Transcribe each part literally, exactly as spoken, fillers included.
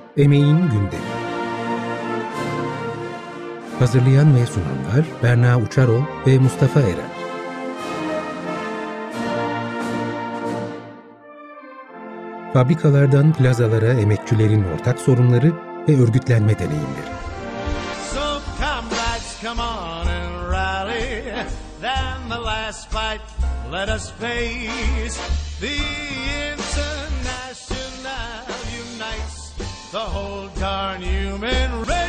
Emeğin Gündemi. Hazırlayan ve sunanlar Berna Uçarol ve Mustafa Eren. Fabrikalardan plazalara emekçilerin ortak sorunları ve örgütlenme deneyimleri. So comrades, come on and rally, then the last fight let us face. The International unites the whole darn human race.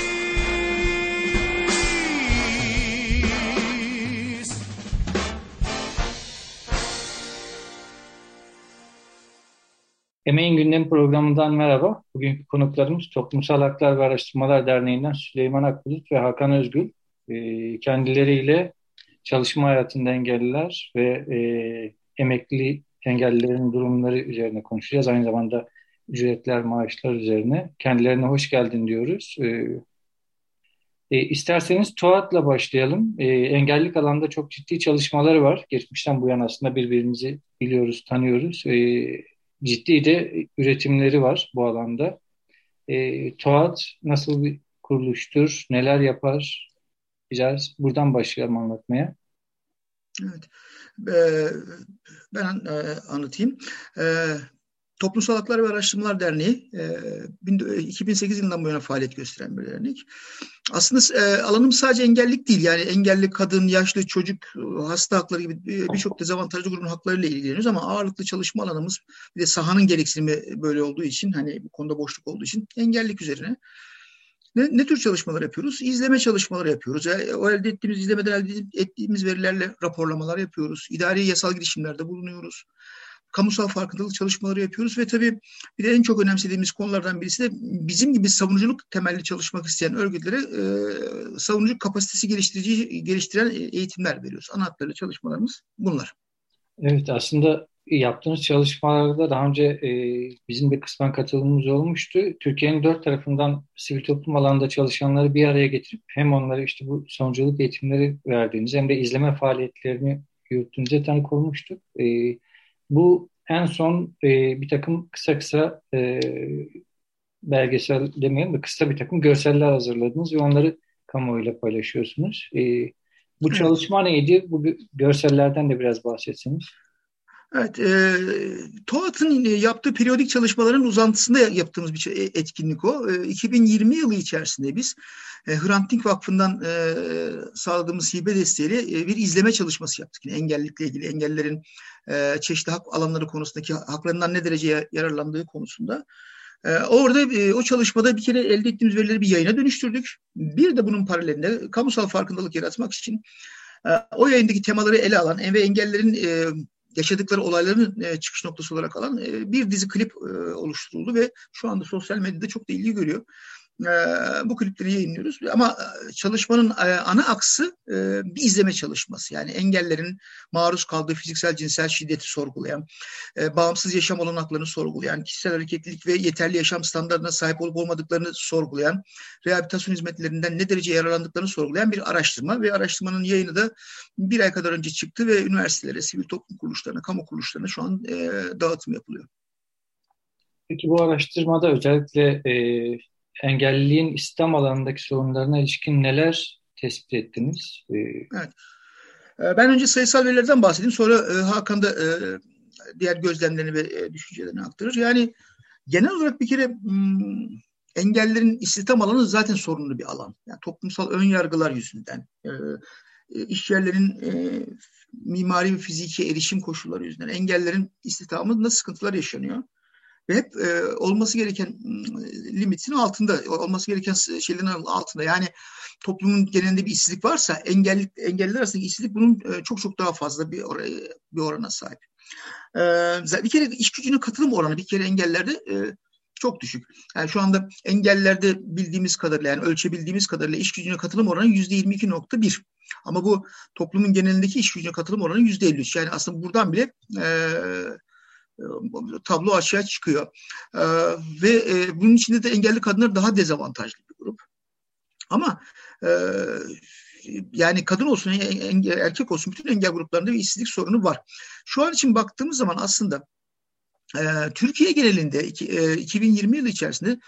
Emeğin Gündemi programından merhaba. Bugünkü konuklarımız Toplumsal Haklar ve Araştırmalar Derneği'nden Süleyman Akbulut ve Hakan Özgül. Ee, kendileriyle çalışma hayatında engelliler ve e, emekli engellilerin durumları üzerine konuşacağız. Aynı zamanda ücretler, maaşlar üzerine. Kendilerine hoş geldin diyoruz. Ee, e, isterseniz TOAD'la başlayalım. E, engellilik alanda çok ciddi çalışmaları var. Geçmişten bu yana aslında birbirimizi biliyoruz, tanıyoruz. E, ciddi de üretimleri var bu alanda. E, TOAD nasıl bir kuruluştur, neler yapar? Biraz buradan başlayalım anlatmaya. Evet, ee, ben e, anlatayım. Ee, Toplumsal Haklar ve Araştırmalar Derneği e, iki bin sekiz yılından bu yana faaliyet gösteren bir dernek. Aslında e, alanım sadece engellilik değil, yani engelli kadın, yaşlı, çocuk, hasta hakları gibi birçok dezavantajlı grubun haklarıyla ilgileniyoruz ama ağırlıklı çalışma alanımız bir de sahanın gereksinimi böyle olduğu için, hani bu konuda boşluk olduğu için engellilik üzerine. Ne, ne tür çalışmalar yapıyoruz? İzleme çalışmaları yapıyoruz. Yani o elde ettiğimiz, izlemeden elde ettiğimiz verilerle raporlamalar yapıyoruz. İdari yasal girişimlerde bulunuyoruz. Kamusal farkındalık çalışmaları yapıyoruz ve tabii bir de en çok önemsediğimiz konulardan birisi de bizim gibi savunuculuk temelli çalışmak isteyen örgütlere e, savunuculuk kapasitesi geliştirici geliştiren eğitimler veriyoruz. Ana hatlarıyla çalışmalarımız bunlar. Evet, aslında yaptığınız çalışmalarda daha önce e, bizim de kısmen katılımımız olmuştu. Türkiye'nin dört tarafından sivil toplum alanında çalışanları bir araya getirip hem onlara işte bu savunuculuk eğitimleri verdiğiniz hem de izleme faaliyetlerini yürüttüğünüze tanık olmuştuk. E, bu en son e, bir takım kısa kısa e, belgesel demeyelim de kısa bir takım görseller hazırladınız ve onları kamuoyuyla paylaşıyorsunuz. E, bu Evet. çalışma neydi? Bu görsellerden de biraz bahsetseniz. Evet, e, TOAD'ın yaptığı periyodik çalışmaların uzantısında yaptığımız bir etkinlik o. E, iki bin yirmi yılı içerisinde biz e, Hrant Dink Vakfı'ndan e, sağladığımız hibe desteğiyle e, bir izleme çalışması yaptık. Yani engellilikle ilgili, engellilerin e, çeşitli hak alanları konusundaki haklarından ne derece yararlandığı konusunda. E, orada e, o çalışmada bir kere elde ettiğimiz verileri bir yayına dönüştürdük. Bir de bunun paralelinde kamusal farkındalık yaratmak için e, o yayındaki temaları ele alan ve engellilerin e, yaşadıkları olayların e, çıkış noktası olarak alan e, bir dizi klip e, oluşturuldu ve şu anda sosyal medyada çok da ilgi görüyor. E, bu klipleri yayınlıyoruz ama çalışmanın e, ana aksı e, bir izleme çalışması. Yani engellerin maruz kaldığı fiziksel cinsel şiddeti sorgulayan, e, bağımsız yaşam olanaklarını sorgulayan, kişisel hareketlilik ve yeterli yaşam standartlarına sahip olup olmadıklarını sorgulayan, rehabilitasyon hizmetlerinden ne derece yararlandıklarını sorgulayan bir araştırma ve araştırmanın yayını da bir ay kadar önce çıktı ve üniversitelere, sivil toplum kuruluşlarına, kamu kuruluşlarına şu an e, dağıtım yapılıyor. Peki bu araştırmada özellikle e, engelliliğin İslam alanındaki sorunlarına ilişkin neler tespit ettiniz? E, evet. Ben önce sayısal verilerden bahsedeyim. Sonra e, Hakan da e, diğer gözlemlerini ve e, düşüncelerini aktarır. Yani genel olarak bir kere m, engellilerin istihdam alanı zaten sorunlu bir alan. Yani toplumsal ön yargılar yüzünden, e, iş yerlerinin e, mimari ve fiziki erişim koşulları yüzünden engellilerin istihdamında sıkıntılar yaşanıyor. Ve hep e, olması gereken limitin altında, olması gereken şeylerin altında. Yani toplumun genelinde bir işsizlik varsa engelli, engelliler arasındaki işsizlik bunun e, çok çok daha fazla bir, or bir orana sahip. E, bir kere iş gücüne katılım oranı bir kere engellilerde e, çok düşük. Yani şu anda engellilerde bildiğimiz kadarıyla, yani ölçebildiğimiz kadarıyla iş gücüne katılım oranı yüzde yirmi iki nokta bir. Ama bu toplumun genelindeki iş gücüne katılım oranı yüzde elli üç. Yani aslında buradan bile e, tablo aşağı çıkıyor. Ee, ve e, bunun içinde de engelli kadınlar daha dezavantajlı bir grup. Ama e, yani kadın olsun, engel, erkek olsun bütün engel gruplarında bir işsizlik sorunu var. Şu an için baktığımız zaman aslında e, Türkiye genelinde iki, e, iki bin yirmi yılı içerisinde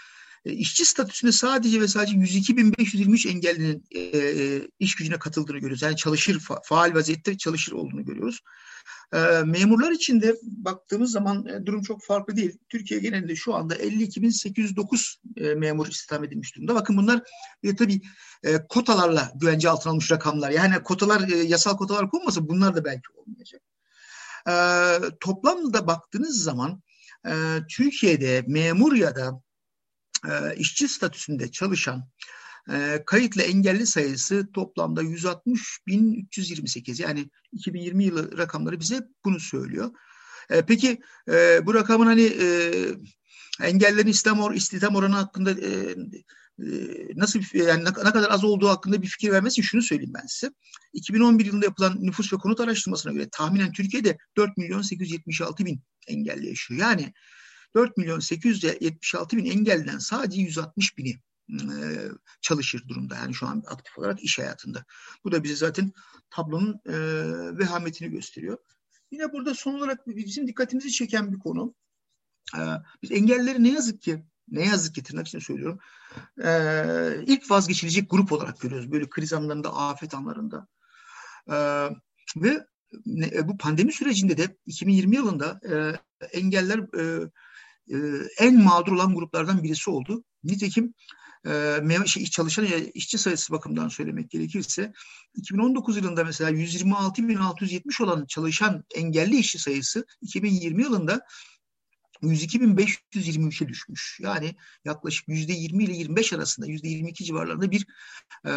E, işçi statüsünde sadece ve sadece yüz iki bin beş yüz yirmi üç engellinin e, e, iş gücüne katıldığını görüyoruz. Yani çalışır, fa, faal vaziyette çalışır olduğunu görüyoruz. E, memurlar için de baktığımız zaman e, durum çok farklı değil. Türkiye genelinde şu anda elli iki bin sekiz yüz dokuz e, memur istihdam edilmiş durumda. Bakın bunlar e, tabii e, kotalarla güvence altına alınmış rakamlar. Yani kotalar, e, yasal kotalar konmasa bunlar da belki olmayacak. E, toplamda baktığınız zaman e, Türkiye'de memur ya da e, işçi statüsünde çalışan e, kayıtlı engelli sayısı toplamda yüz altmış bin üç yüz yirmi sekiz. Yani iki bin yirmi yılı rakamları bize bunu söylüyor. E, peki e, bu rakamın hani e, engellerin istihdam, or, istihdam oranı hakkında e, e, nasıl yani ne, ne kadar az olduğu hakkında bir fikir vermesi için şunu söyleyeyim ben size. iki bin on bir yılında yapılan nüfus ve konut araştırmasına göre tahminen Türkiye'de dört milyon sekiz yüz yetmiş altı bin engelli yaşıyor. Yani dört milyon sekiz yüz yetmiş altı bin engelliden sadece yüz altmış bini e, çalışır durumda. Yani şu an aktif olarak iş hayatında. Bu da bize zaten tablonun e, vehametini gösteriyor. Yine burada son olarak bizim dikkatimizi çeken bir konu. E, biz engellileri ne yazık ki, ne yazık ki tırnak içinde söylüyorum, e, ilk vazgeçilecek grup olarak görüyoruz. Böyle kriz anlarında, afet anlarında. E, ve ne, bu pandemi sürecinde de iki bin yirmi yılında e, engeller e, e, en mağdur olan gruplardan birisi oldu. Nitekim e, şey, çalışan işçi sayısı bakımından söylemek gerekirse iki bin on dokuz yılında mesela yüz yirmi altı bin altı yüz yetmiş olan çalışan engelli işçi sayısı iki bin yirmi yılında yüz iki bin beş yüz yirmi üçe düşmüş. Yani yaklaşık yüzde yirmi ile yirmi beş arasında, yüzde yirmi iki civarlarında bir e,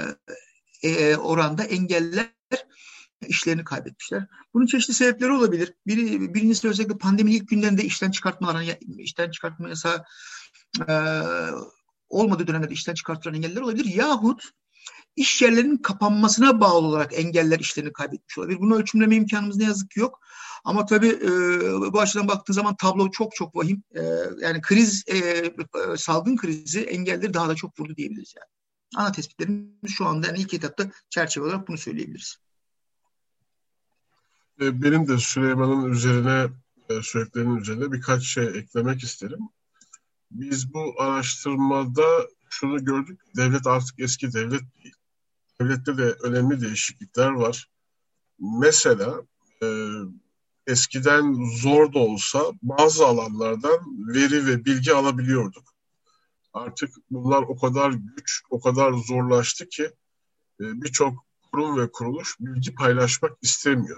e, oranda engelliler işlerini kaybetmişler. Bunun çeşitli sebepleri olabilir. Biri, birincisi özellikle pandeminin ilk günlerinde işten çıkartmalar, işten çıkartma yasağı e, olmadığı dönemlerde işten çıkartılan engeller olabilir. Yahut iş yerlerinin kapanmasına bağlı olarak engeller işlerini kaybetmiş olabilir. Bunu ölçümleme imkanımız ne yazık ki yok. Ama tabii e, bu açıdan baktığı zaman tablo çok çok vahim. E, yani kriz, e, salgın krizi engelleri daha da çok vurdu diyebiliriz yani. Ana tespitlerimiz şu anda yani ilk etapta çerçeve olarak bunu söyleyebiliriz. Benim de Süleyman'ın üzerine, söylediklerinin üzerine birkaç şey eklemek isterim. Biz bu araştırmada şunu gördük, devlet artık eski devlet değil. Devlette de önemli değişiklikler var. Mesela e, eskiden zor da olsa bazı alanlardan veri ve bilgi alabiliyorduk. Artık bunlar o kadar güç, o kadar zorlaştı ki e, birçok kurum ve kuruluş bilgi paylaşmak istemiyor.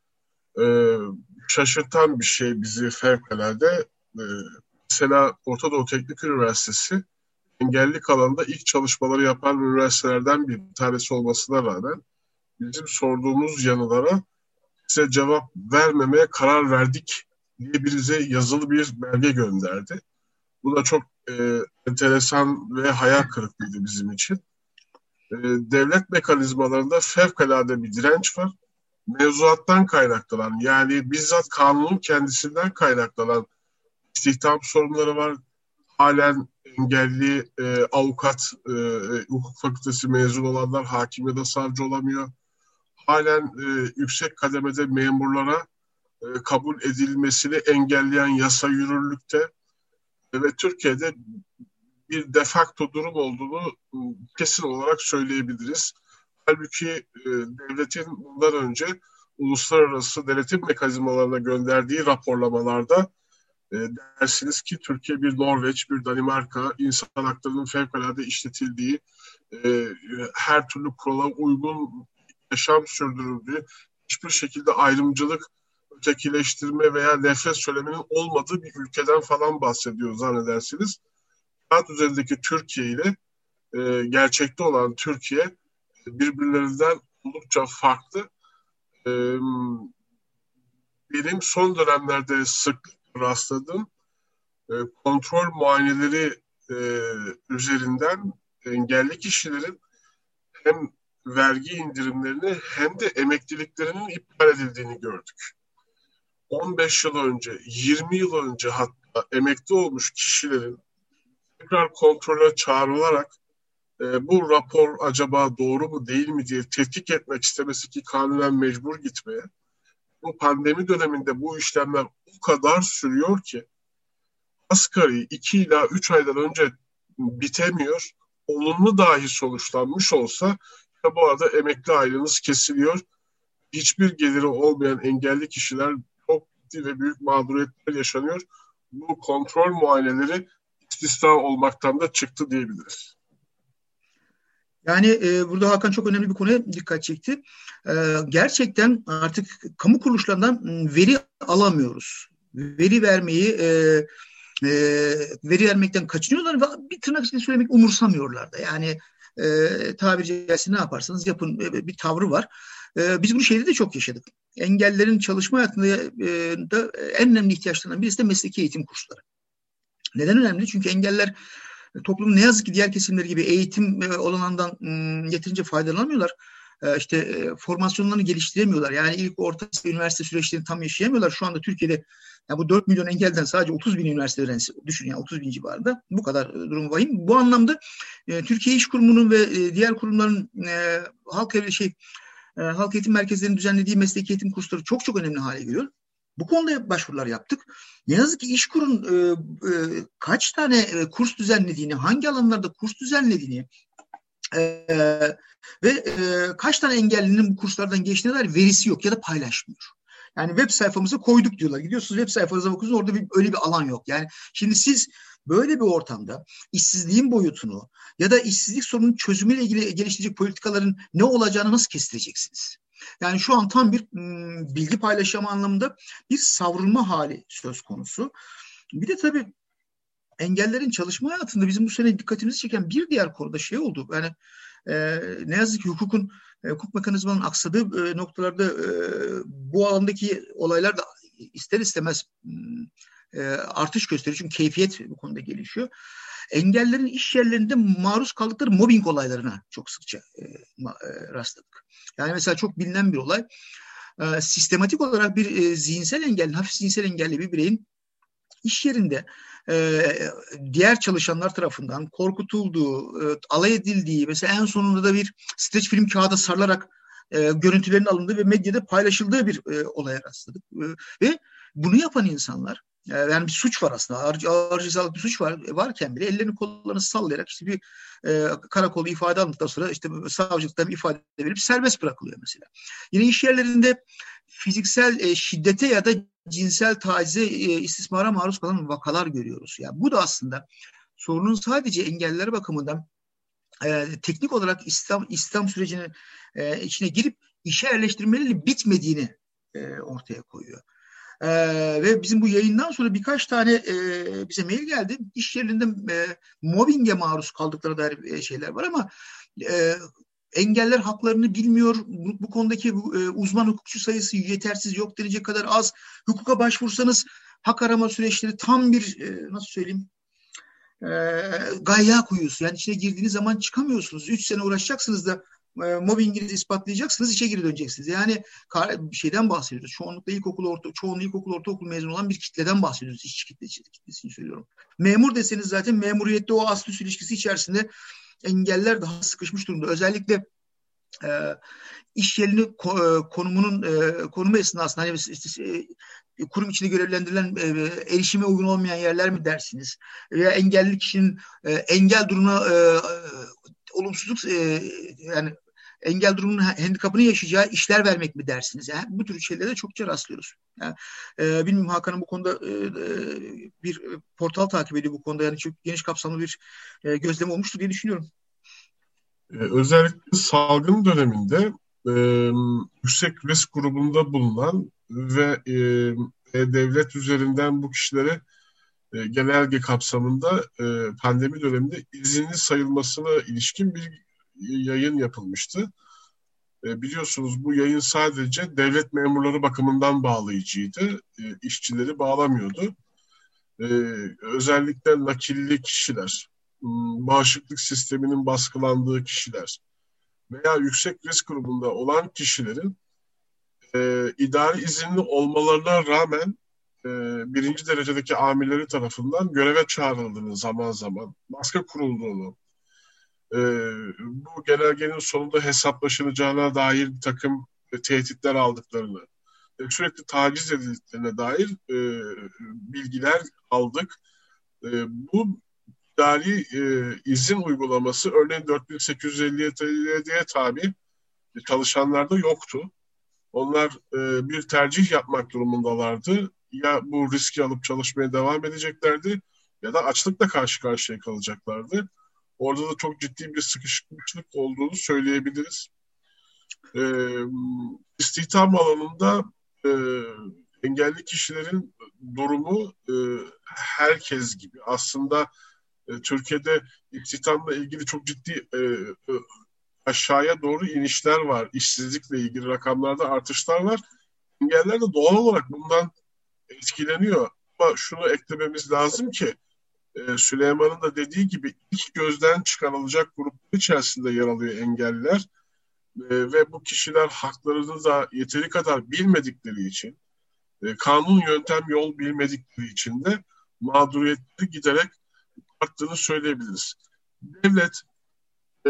Ee, şaşırtan bir şey bizi fevkalade. Ee, mesela Orta Doğu Teknik Üniversitesi engellilik alanında ilk çalışmaları yapan üniversitelerden bir tanesi olmasına rağmen bizim sorduğumuz yanılara size cevap vermemeye karar verdik diye bize yazılı bir belge gönderdi. Bu da çok e, enteresan ve hayal kırıklığıydı bizim için. E, devlet mekanizmalarında fevkalade bir direnç var. Mevzuattan kaynaklanan, yani bizzat kanunun kendisinden kaynaklanan istihdam sorunları var. Halen engelli e, avukat, e, hukuk fakültesi mezun olanlar hakim ya da savcı olamıyor. Halen e, yüksek kademede memurlara e, kabul edilmesini engelleyen yasa yürürlükte e, ve Türkiye'de bir de facto durum olduğunu e, kesin olarak söyleyebiliriz. Halbuki e, devletin bundan önce uluslararası denetim mekanizmalarına gönderdiği raporlamalarda e, dersiniz ki Türkiye bir Norveç, bir Danimarka, insan haklarının fevkalade işletildiği, e, her türlü kurala uygun yaşam sürdürüldüğü, hiçbir şekilde ayrımcılık, ötekileştirme veya nefret söyleminin olmadığı bir ülkeden falan bahsediyor zannedersiniz. Kağıt üzerindeki Türkiye ile e, gerçekte olan Türkiye birbirlerinden oldukça farklı. Ee, benim son dönemlerde sık rastladığım e, kontrol muayeneleri e, üzerinden engelli kişilerin hem vergi indirimlerini hem de emekliliklerinin iptal edildiğini gördük. on beş yıl önce, yirmi yıl önce hatta emekli olmuş kişilerin tekrar kontrole çağrılarak E, bu rapor acaba doğru mu değil mi diye tetkik etmek istemesi ki kanunen mecbur gitmeye. Bu pandemi döneminde bu işlemler o kadar sürüyor ki asgari iki ila üç aydan önce bitemiyor. Olumlu dahi sonuçlanmış olsa ya bu arada emekli aylığınız kesiliyor. Hiçbir geliri olmayan engelli kişiler çok ciddi ve büyük mağduriyetler yaşanıyor. Bu kontrol muayeneleri istisna olmaktan da çıktı diyebiliriz. Yani e, burada Hakan çok önemli bir konuya dikkat çekti. E, gerçekten artık kamu kuruluşlarından veri alamıyoruz. Veri vermeyi, e, e, veri vermekten kaçınıyorlar ve bir tırnak içinde söylemek umursamıyorlar da. Yani e, tabiri caizse ne yaparsanız yapın e, bir tavrı var. E, biz bu şeyde de çok yaşadık. Engellilerin çalışma hayatında e, da en önemli ihtiyaçlarından birisi de mesleki eğitim kursları. Neden önemli? Çünkü engeller toplumun ne yazık ki diğer kesimleri gibi eğitim olanından yeterince faydalanamıyorlar. İşte formasyonlarını geliştiremiyorlar. Yani ilk orta üniversite süreçlerini tam yaşayamıyorlar. Şu anda Türkiye'de yani bu dört milyon engelden sadece otuz bin üniversite öğrencisi düşün yani otuz bin civarında. Bu kadar durum vahim. Bu anlamda Türkiye İş Kurumu'nun ve diğer kurumların halk şey halk eğitim merkezlerinin düzenlediği mesleki eğitim kursları çok çok önemli hale geliyor. Bu konuda başvurular yaptık. Ne yazık ki İşkur'un e, e, kaç tane e, kurs düzenlediğini, hangi alanlarda kurs düzenlediğini e, ve e, kaç tane engellinin bu kurslardan geçtiğine dair verisi yok ya da paylaşmıyor. Yani web sayfamıza koyduk diyorlar. Gidiyorsunuz web sayfanıza bakıyorsunuz orada bir, öyle bir alan yok. Yani şimdi siz böyle bir ortamda işsizliğin boyutunu ya da işsizlik sorunun çözümüyle ilgili geliştirecek politikaların ne olacağını nasıl kestireceksiniz? Yani şu an tam bir m, bilgi paylaşımı anlamında bir savrulma hali söz konusu. Bir de tabii engellerin çalışma hayatında bizim bu sene dikkatimizi çeken bir diğer konuda şey oldu. Yani e, ne yazık ki hukukun, e, hukuk mekanizmanın aksadığı e, noktalarda e, bu alandaki olaylar da ister istemez e, artış gösteriyor. Çünkü keyfiyet bu konuda gelişiyor. Engellerin iş yerlerinde maruz kaldıkları mobbing olaylarına çok sıkça e, e, rastladık. Yani mesela çok bilinen bir olay. E, sistematik olarak bir e, zihinsel engelli, hafif zihinsel engelli bir bireyin iş yerinde e, diğer çalışanlar tarafından korkutulduğu, e, alay edildiği, mesela en sonunda da bir streç film kağıda sarılarak e, görüntülerin alındığı ve medyada paylaşıldığı bir e, olaya rastladık. E, ve bunu yapan insanlar, yani bir suç var aslında. Ağır, ağır cezalık bir suç var varken bile ellerini kollarını sallayarak işte bir e, karakolda ifade aldıktan sonra işte savcılıktan bir ifade verip serbest bırakılıyor mesela. Yine iş yerlerinde fiziksel e, şiddete ya da cinsel tacize, e, istismara maruz kalan vakalar görüyoruz. Yani bu da aslında sorunun sadece engelliler bakımından e, teknik olarak İslam İslam sürecinin e, içine girip işe yerleştirmeleri bitmediğini e, ortaya koyuyor. Ee, ve bizim bu yayından sonra birkaç tane e, bize mail geldi. İş yerinde e, mobbinge maruz kaldıkları dair e, şeyler var ama e, engeller haklarını bilmiyor. Bu, bu konudaki bu, e, uzman hukukçu sayısı yetersiz, yok denecek kadar az. Hukuka başvursanız hak arama süreçleri tam bir e, nasıl söyleyeyim e, gayya kuyusu. Yani içine girdiğiniz zaman çıkamıyorsunuz. Üç sene uğraşacaksınız da mobbinginizi ispatlayacaksınız, işe geri döneceksiniz. Yani bir şeyden bahsediyoruz. Çoğunlukla ilkokul, orta, çoğunluğu ilkokul, ortaokul mezunu olan bir kitleden bahsediyoruz. İşçi kitlesi, kitlesini söylüyorum. Memur deseniz zaten memuriyette o ast üst ilişkisi içerisinde engeller daha sıkışmış durumda. Özellikle e, iş yerinin e, konumunun e, konumu esnasında hani işte, e, kurum içinde görevlendirilen e, erişime uygun olmayan yerler mi dersiniz? Veya engelli kişinin e, engel durumuna e, e, olumsuzluk e, yani engel durumunun handikapını yaşayacağı işler vermek mi dersiniz? Yani bu tür şeylere çokça rastlıyoruz. Yani, e, bilmiyorum Hakan'ın bu konuda e, bir portal takip ediyor bu konuda. Yani çok geniş kapsamlı bir e, gözlem olmuştur diye düşünüyorum. Ee, özellikle salgın döneminde e, yüksek risk grubunda bulunan ve e, devlet üzerinden bu kişilere e, genelge kapsamında e, pandemi döneminde izinli sayılmasına ilişkin bir yayın yapılmıştı. E, biliyorsunuz bu yayın sadece devlet memurları bakımından bağlayıcıydı. E, işçileri bağlamıyordu. E, özellikle nakilli kişiler, bağışıklık sisteminin baskılandığı kişiler veya yüksek risk grubunda olan kişilerin e, idari izinli olmalarına rağmen e, birinci derecedeki amirleri tarafından göreve çağrıldığını, zaman zaman baskı kurulduğunu, e, bu genelgenin sonunda hesaplaşılacağına dair bir takım e, tehditler aldıklarını, e, sürekli taciz edildiklerine dair e, bilgiler aldık. E, bu idari e, izin uygulaması örneğin dört bin sekiz yüz elli yediye tabi çalışanlarda yoktu. Onlar e, bir tercih yapmak durumundalardı. Ya bu riski alıp çalışmaya devam edeceklerdi ya da açlıkla karşı karşıya kalacaklardı. Orada da çok ciddi bir sıkışmışlık olduğunu söyleyebiliriz. E, istihdam alanında e, engelli kişilerin durumu e, herkes gibi. Aslında e, Türkiye'de istihdamla ilgili çok ciddi e, e, aşağıya doğru inişler var. İşsizlikle ilgili rakamlarda artışlar var. Engeller de doğal olarak bundan etkileniyor. Ama şunu eklememiz lazım ki e, Süleyman'ın da dediği gibi ilk gözden çıkarılacak gruplar içerisinde yer alıyor engelliler. E, ve bu kişiler haklarını da yeteri kadar bilmedikleri için, e, kanun, yöntem, yol bilmedikleri için de mağduriyetleri giderek arttığını söyleyebiliriz. Devlet e,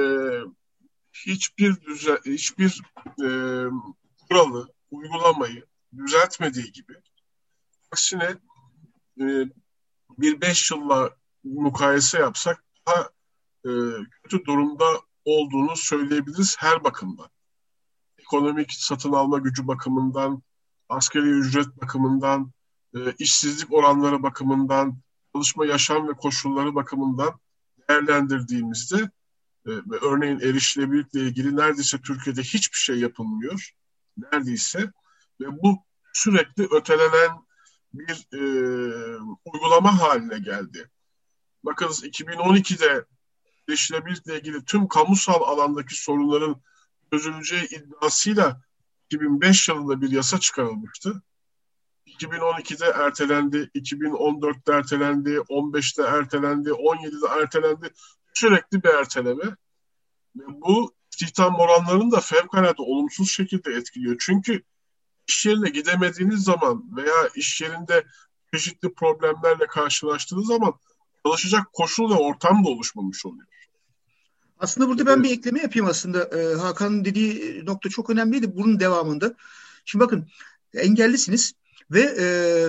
hiçbir düzen, hiçbir e, kuralı, uygulamayı düzeltmediği gibi aksine e, bir beş yılla mukayese yapsak daha e, kötü durumda olduğunu söyleyebiliriz her bakımdan. Ekonomik satın alma gücü bakımından, asgari ücret bakımından, e, işsizlik oranları bakımından, çalışma yaşam ve koşulları bakımından değerlendirdiğimizde e, örneğin erişilebilirlikle ilgili neredeyse Türkiye'de hiçbir şey yapılmıyor. Neredeyse. Ve bu sürekli ötelenen bir e, uygulama haline geldi. Bakınız iki bin on ikide erişilebilirlikle ilgili tüm kamusal alandaki sorunların çözüleceği iddiasıyla iki bin beş yılında bir yasa çıkarılmıştı. iki bin on ikide ertelendi, iki bin on dörtte ertelendi, on beşte ertelendi, on yedide ertelendi. Sürekli bir erteleme. Ve bu istihdam oranlarını da fevkalade olumsuz şekilde etkiliyor. Çünkü iş yerine gidemediğiniz zaman veya iş yerinde çeşitli problemlerle karşılaştığınız zaman çalışacak koşul ve ortam da oluşmamış oluyor. Aslında burada ben bir ekleme yapayım aslında. Ee, Hakan'ın dediği nokta çok önemliydi bunun devamında. Şimdi bakın, engellisiniz ve e,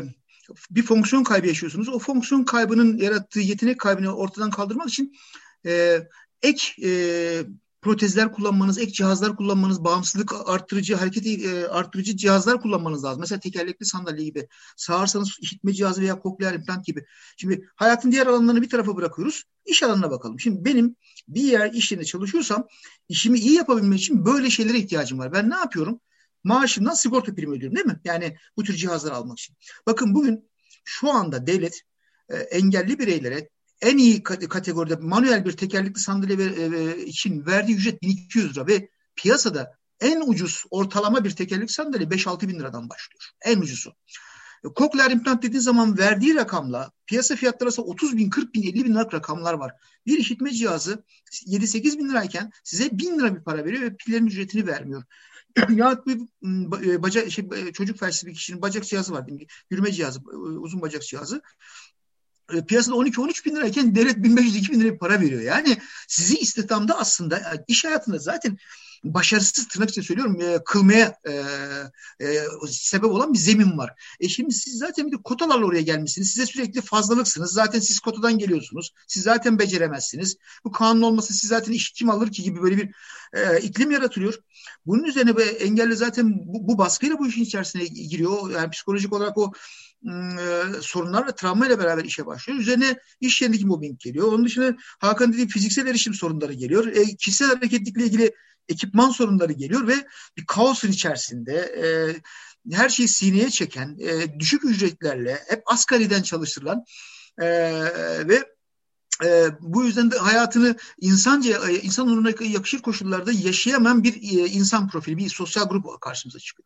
bir fonksiyon kaybı yaşıyorsunuz. O fonksiyon kaybının yarattığı yetenek kaybını ortadan kaldırmak için e, ek e, protezler kullanmanız, ek cihazlar kullanmanız, bağımsızlık arttırıcı, hareket e, arttırıcı cihazlar kullanmanız lazım. Mesela tekerlekli sandalye gibi, sağırsanız işitme cihazı veya kokleer implant gibi. Şimdi hayatın diğer alanlarını bir tarafa bırakıyoruz. İş alanına bakalım. Şimdi benim bir yer iş yerinde çalışıyorsam işimi iyi yapabilmek için böyle şeylere ihtiyacım var. Ben ne yapıyorum? Maaşımdan sigorta primi ödüyorum, değil mi? Yani bu tür cihazları almak için. Bakın bugün şu anda devlet e, engelli bireylere en iyi kategoride manuel bir tekerlekli sandalye ve, e, için verdiği ücret bin iki yüz lira ve piyasada en ucuz ortalama bir tekerlekli sandalye beş altı bin liradan başlıyor. En ucuzu. Kokleer implant dediği zaman verdiği rakamla piyasa fiyatları arasında otuz bin, kırk bin, elli bin liralık rakamlar var. Bir işitme cihazı yedi sekiz bin lirayken size bin lira bir para veriyor ve pillerin ücretini vermiyor. Ya bir bacak, şey, çocuk felçli bir kişinin bacak cihazı var. Yürüme cihazı, uzun bacak cihazı. Piyasada on iki on üç bin lirayken devlet bin beş yüz iki bin lira bir para veriyor. Yani sizi istihdamda aslında iş hayatında zaten başarısız, tırnak içinde söylüyorum, e, kılmaya e, e, sebep olan bir zemin var. E şimdi siz zaten bir de kotalarla oraya gelmişsiniz. Size sürekli fazlalıksınız. Zaten siz kotadan geliyorsunuz. Siz zaten beceremezsiniz. Bu kanun olmasa siz zaten iş kim alır ki gibi böyle bir e, iklim yaratılıyor. Bunun üzerine böyle engelli zaten bu, bu baskıyla bu işin içerisine giriyor. Yani psikolojik olarak o E, sorunlar ve travmayla beraber işe başlıyor. Üzerine iş yerindeki mobbing geliyor. Onun dışında Hakan dediği fiziksel erişim sorunları geliyor. E, kişisel hareketlilikle ilgili ekipman sorunları geliyor ve bir kaosun içerisinde e, her şeyi sineye çeken, e, düşük ücretlerle hep asgariden çalıştırılan e, ve e, bu yüzden de hayatını insanca, e, insan onuruna yakışır koşullarda yaşayamayan bir e, insan profili, bir sosyal grup karşımıza çıkıyor.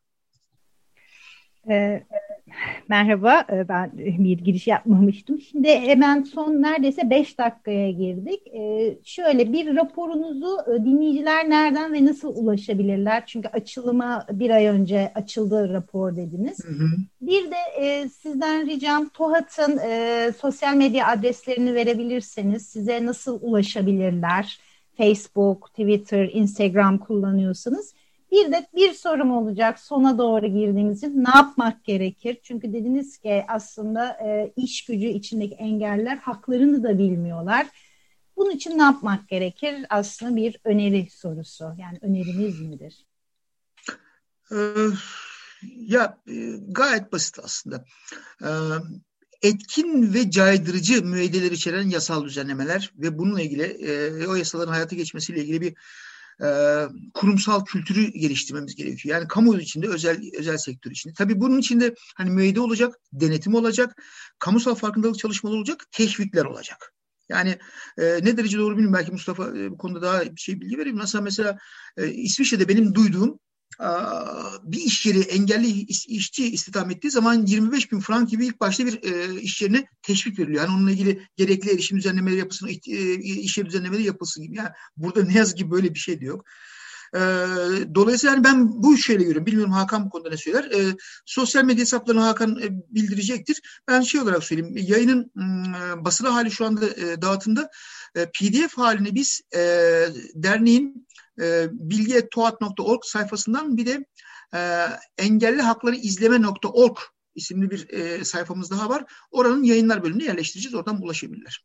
Evet. Merhaba, ben bir giriş yapmamıştım. Şimdi hemen son neredeyse beş dakikaya girdik. Şöyle bir raporunuzu dinleyiciler nereden ve nasıl ulaşabilirler? Çünkü açılıma bir ay önce açıldı rapor dediniz. Hı hı. Bir de sizden ricam TOHAT'ın sosyal medya adreslerini verebilirseniz size nasıl ulaşabilirler? Facebook, Twitter, Instagram kullanıyorsanız. Bir de bir sorum olacak sona doğru girdiğimiz için ne yapmak gerekir? Çünkü dediniz ki aslında e, iş gücü içindeki engelliler haklarını da bilmiyorlar. Bunun için ne yapmak gerekir? Aslında bir öneri sorusu. Yani öneriniz nedir? Ee, ya e, gayet basit aslında. Ee, etkin ve caydırıcı müeyyideler içeren yasal düzenlemeler ve bununla ilgili e, o yasaların hayata geçmesiyle ilgili bir e, kurumsal kültürü geliştirmemiz gerekiyor. Yani kamu içinde, özel özel sektör içinde. Tabii bunun içinde hani müeyyide olacak, denetim olacak, kamusal farkındalık çalışmaları olacak, teşvikler olacak. Yani e, ne derece doğru bilmiyorum. Belki Mustafa e, bu konuda daha bir şey bilgi verir. Nasıl mesela e, İsviçre'de benim duyduğum bir iş yeri engelli işçi istihdam ettiği zaman yirmi beş bin frank gibi ilk başta bir e, iş yerine teşvik veriliyor. Yani onunla ilgili gerekli erişim düzenlemeleri yapılsın, e, iş yeri düzenlemeleri yapılsın gibi. Yani burada ne yazık ki böyle bir şey de yok. E, dolayısıyla yani ben bu şeyle görüyorum. Bilmiyorum Hakan bu konuda ne söyler. E, sosyal medya hesaplarını Hakan e, bildirecektir. Ben şey olarak söyleyeyim. Yayının e, basılı hali şu anda e, dağıtımda. E, P D F halini biz e, derneğin e, bilgi et toat nokta org sayfasından bir de e, engelli hakları izleme nokta org isimli bir e, sayfamız daha var. Oranın yayınlar bölümüne yerleştireceğiz. Oradan ulaşabilirler.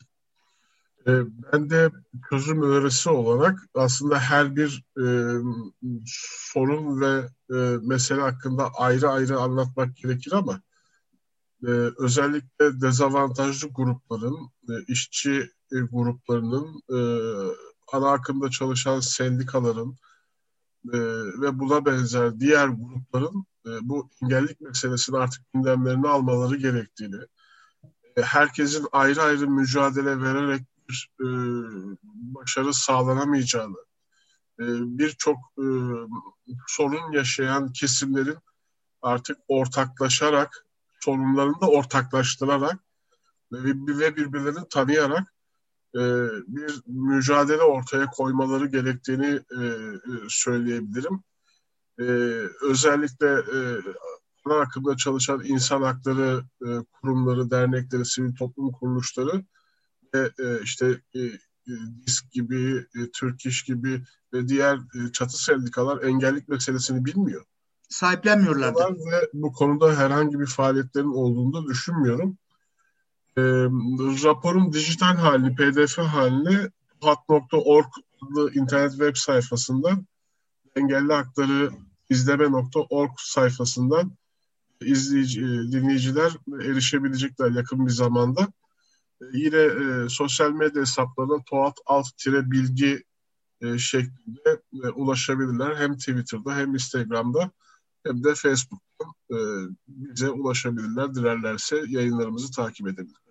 Ben de çözüm önerisi olarak aslında her bir e, sorun ve e, mesele hakkında ayrı ayrı anlatmak gerekir ama e, özellikle dezavantajlı grupların, e, işçi e, gruplarının, e, ana akımda çalışan sendikaların e, ve buna benzer diğer grupların e, bu engellilik meselesini artık gündemlerine almaları gerektiğini, e, herkesin ayrı ayrı mücadele vererek bir e, başarı sağlanamayacağını, e, birçok e, sorun yaşayan kesimlerin artık ortaklaşarak, sorunlarını da ortaklaştırarak ve, ve birbirlerini tanıyarak e, bir mücadele ortaya koymaları gerektiğini e, söyleyebilirim. E, özellikle e, ana akımda çalışan insan hakları e, kurumları, dernekleri, sivil toplum kuruluşları ve e, işte e, DİSK gibi, e, Türk İş gibi ve diğer e, çatı sendikalar engellilik meselesini bilmiyor. Sahiplenmiyorlardı. Ve bu konuda herhangi bir faaliyetlerin olduğunu da düşünmüyorum. E, raporun dijital halini, P D F halini toat nokta org adlı internet web sayfasından, engelli hakları izleme nokta org sayfasından izleyici, dinleyiciler erişebilecekler yakın bir zamanda. Yine e, sosyal medya hesaplarına toat alt bilgi e, şeklinde e, ulaşabilirler. Hem Twitter'da hem Instagram'da hem de Facebook'tan e, bize ulaşabilirler. Dilerlerse yayınlarımızı takip edebilirler.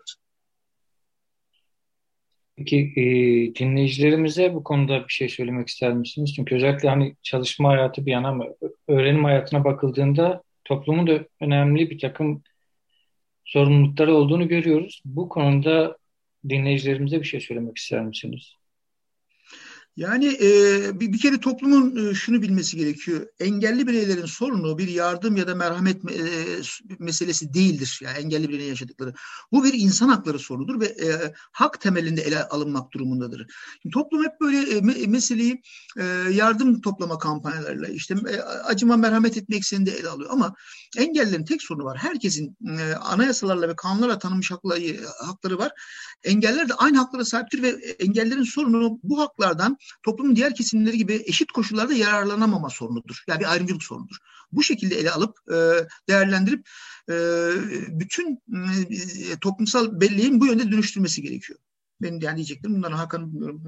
Peki e, dinleyicilerimize bu konuda bir şey söylemek ister misiniz? Çünkü özellikle hani çalışma hayatı bir yana ama öğrenim hayatına bakıldığında toplumun da önemli bir takım sorumlulukları olduğunu görüyoruz. Bu konuda dinleyicilerimize bir şey söylemek ister misiniz? Yani e, bir, bir kere toplumun e, şunu bilmesi gerekiyor. Engelli bireylerin sorunu bir yardım ya da merhamet e, meselesi değildir. Yani engelli bireylerin yaşadıkları. Bu bir insan hakları sorunudur ve e, hak temelinde ele alınmak durumundadır. Şimdi toplum hep böyle e, me, meseleyi e, yardım toplama kampanyalarıyla, işte e, acıma merhamet etme ekseninde ele alıyor. Ama engellilerin tek sorunu var. Herkesin e, anayasalarla ve kanunlarla tanınmış hakları, hakları var. Engelliler de aynı haklara sahiptir ve engellilerin sorunu bu haklardan toplumun diğer kesimleri gibi eşit koşullarda yararlanamama sorunudur. Yani bir ayrımcılık sorunudur. Bu şekilde ele alıp e, değerlendirip e, bütün e, toplumsal belleğin bu yönde dönüştürmesi gerekiyor. Benim yani diyeceklerim bundan. Hakan bilmiyorum.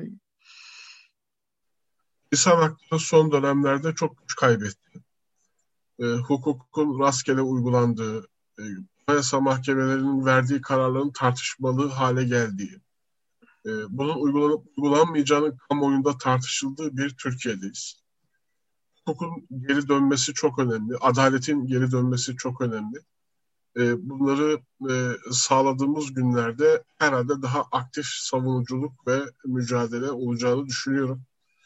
İnsan hakları son dönemlerde çok güç kaybetti. E, hukukun rastgele uygulandığı, e, anayasa mahkemelerinin verdiği kararların tartışmalı hale geldiği, bunun uygulanıp uygulanmayacağının kamuoyunda tartışıldığı bir Türkiye'deyiz. Hukukun geri dönmesi çok önemli. Adaletin geri dönmesi çok önemli. Bunları sağladığımız günlerde herhalde daha aktif savunuculuk ve mücadele olacağını düşünüyorum.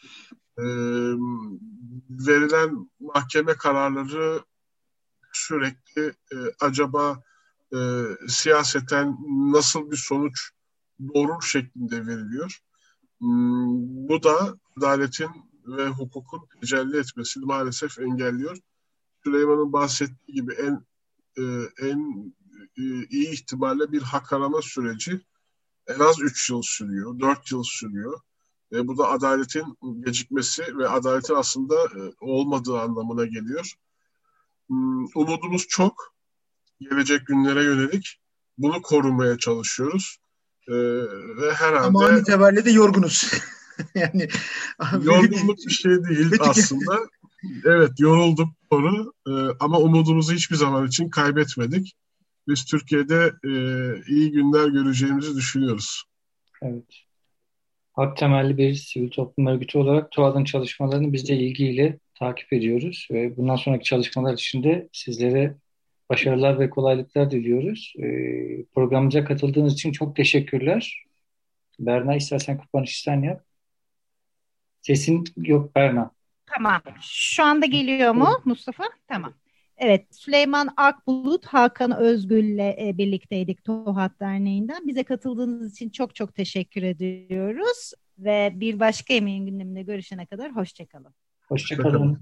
Verilen mahkeme kararları sürekli acaba siyaseten nasıl bir sonuç doğru şeklinde veriliyor. Bu da adaletin ve hukukun tecelli etmesini maalesef engelliyor. Süleyman'ın bahsettiği gibi en en iyi ihtimalle bir hak arama süreci en az üç yıl sürüyor, dört yıl sürüyor. E, bu da adaletin gecikmesi ve adaletin aslında e, olmadığı anlamına geliyor. Hmm, umudumuz çok. Gelecek günlere yönelik bunu korumaya çalışıyoruz. E, ve herhalde... Ama an itibariyle de yorgunuz. Yani yorgunluk bir şey değil aslında. Evet, yorulduk doğru. E, ama umudumuzu hiçbir zaman için kaybetmedik. Biz Türkiye'de e, iyi günler göreceğimizi düşünüyoruz. Evet. Hak temelli bir sivil toplum örgütü olarak TOAD'ın çalışmalarını biz de ilgiyle takip ediyoruz ve bundan sonraki çalışmalar için de sizlere başarılar ve kolaylıklar diliyoruz. E, programımıza katıldığınız için çok teşekkürler. Berna, istersen kapanışı sen yap. Sesin yok Berna. Tamam. Şu anda geliyor mu Mustafa? Tamam. Evet, Süleyman Akbulut, Hakan Özgül'le e, birlikteydik TOHAD Derneği'nden. Bize katıldığınız için çok çok teşekkür ediyoruz. Ve bir başka emeğin gündeminde görüşene kadar hoşçakalın. Hoşçakalın.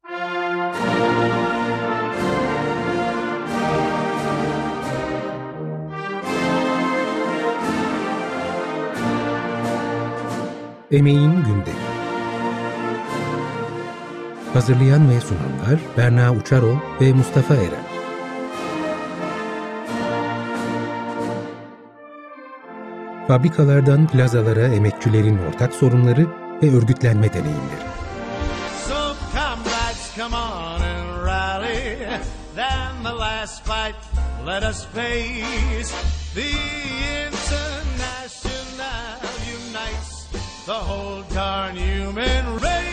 Emeğin gündemi. Hazırlayan ve sunanlar Berna Uçarol ve Mustafa Eren. Fabrikalardan plazalara emekçilerin ortak sorunları ve örgütlenme deneyimleri. So comrades, come on and rally. Then the last fight let us face. The International unites the whole darn human race.